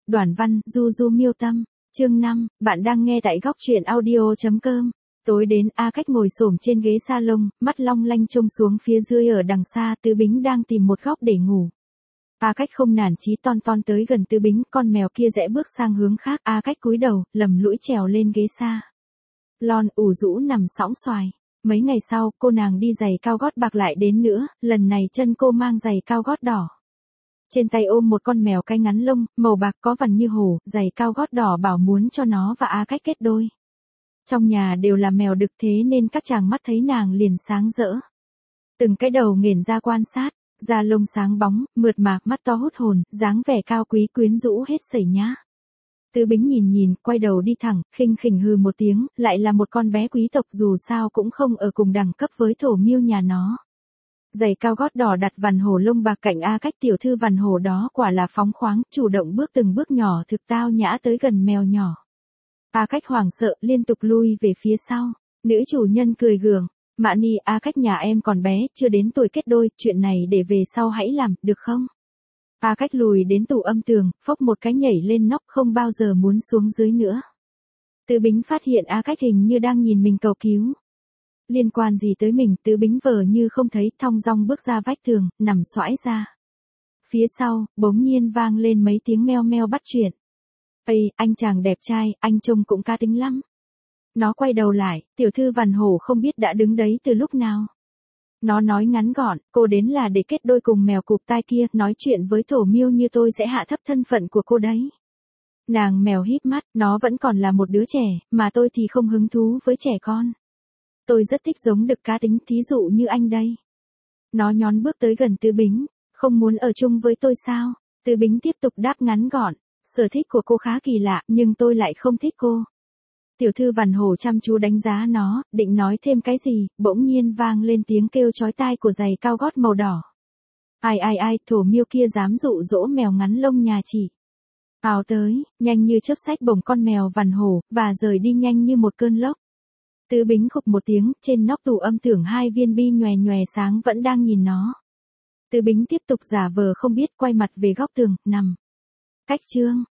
Đoản văn, Du Du miêu tâm. Chương 5, bạn đang nghe tại góc truyện audio.com. Tối đến, A Cách ngồi xổm trên ghế salon, mắt long lanh trông xuống phía dưới ở đằng xa, Tứ Bính đang tìm một góc để ngủ. A Cách không nản chí ton ton tới gần Tứ Bính, con mèo kia rẽ bước sang hướng khác, A Cách cúi đầu, lầm lũi trèo lên ghế sa lon, ủ rũ nằm sõng xoài. Mấy ngày sau, cô nàng đi giày cao gót bạc lại đến nữa, lần này chân cô mang giày cao gót đỏ. Trên tay ôm một con mèo cái ngắn lông, màu bạc có vằn như hổ, giày cao gót đỏ bảo muốn cho nó và A Cách kết đôi. Trong nhà đều là mèo đực thế nên các chàng mắt thấy nàng liền sáng rỡ. Từng cái đầu nghển ra quan sát, da lông sáng bóng, mượt mà, mắt to hút hồn, dáng vẻ cao quý quyến rũ hết sẩy nhá. Tứ Bính nhìn, quay đầu đi thẳng, khinh khỉnh hừ một tiếng, lại là một con bé quý tộc dù sao cũng không ở cùng đẳng cấp với thổ miêu nhà nó. Giày cao gót đỏ đặt vằn hổ lông bạc cạnh A Cách, tiểu thư vằn hổ đó quả là phóng khoáng, chủ động bước từng bước nhỏ thực tao nhã tới gần mèo nhỏ. A Cách hoảng sợ, liên tục lui về phía sau. Nữ chủ nhân cười gượng, Mạn Nhi, A Cách nhà em còn bé, chưa đến tuổi kết đôi, chuyện này để về sau hãy làm, được không? A Cách lùi đến tủ âm tường, phốc một cái nhảy lên nóc, không bao giờ muốn xuống dưới nữa. Tứ Bính phát hiện A Cách hình như đang nhìn mình cầu cứu. Liên quan gì tới mình, Tứ Bính vờ như không thấy, thong dong bước ra vách tường, nằm xoãi ra. Phía sau, bỗng nhiên vang lên mấy tiếng meo meo bắt chuyện. Ây, anh chàng đẹp trai, anh trông cũng cá tính lắm. Nó quay đầu lại, tiểu thư vằn hổ không biết đã đứng đấy từ lúc nào. Nó nói ngắn gọn, cô đến là để kết đôi cùng mèo cụp tai kia, nói chuyện với thổ miêu như tôi sẽ hạ thấp thân phận của cô đấy. Nàng mèo híp mắt, nó vẫn còn là một đứa trẻ, mà tôi thì không hứng thú với trẻ con. Tôi rất thích giống đực cá tính, thí dụ như anh đây. Nó nhón bước tới gần Tứ Bính, không muốn ở chung với tôi sao? Tứ Bính tiếp tục đáp ngắn gọn, sở thích của cô khá kỳ lạ, nhưng tôi lại không thích cô. Tiểu thư vằn hổ chăm chú đánh giá nó, định nói thêm cái gì, bỗng nhiên vang lên tiếng kêu chói tai của giày cao gót màu đỏ. Ai, thổ miêu kia dám dụ dỗ mèo ngắn lông nhà chị. Ào tới, nhanh như chớp xách bổng con mèo vằn hổ, và rời đi nhanh như một cơn lốc. Tứ Bính khục một tiếng, trên nóc tủ âm tưởng hai viên bi nhòe nhòe sáng vẫn đang nhìn nó. Tứ Bính tiếp tục giả vờ không biết, quay mặt về góc tường, nằm. Cách chương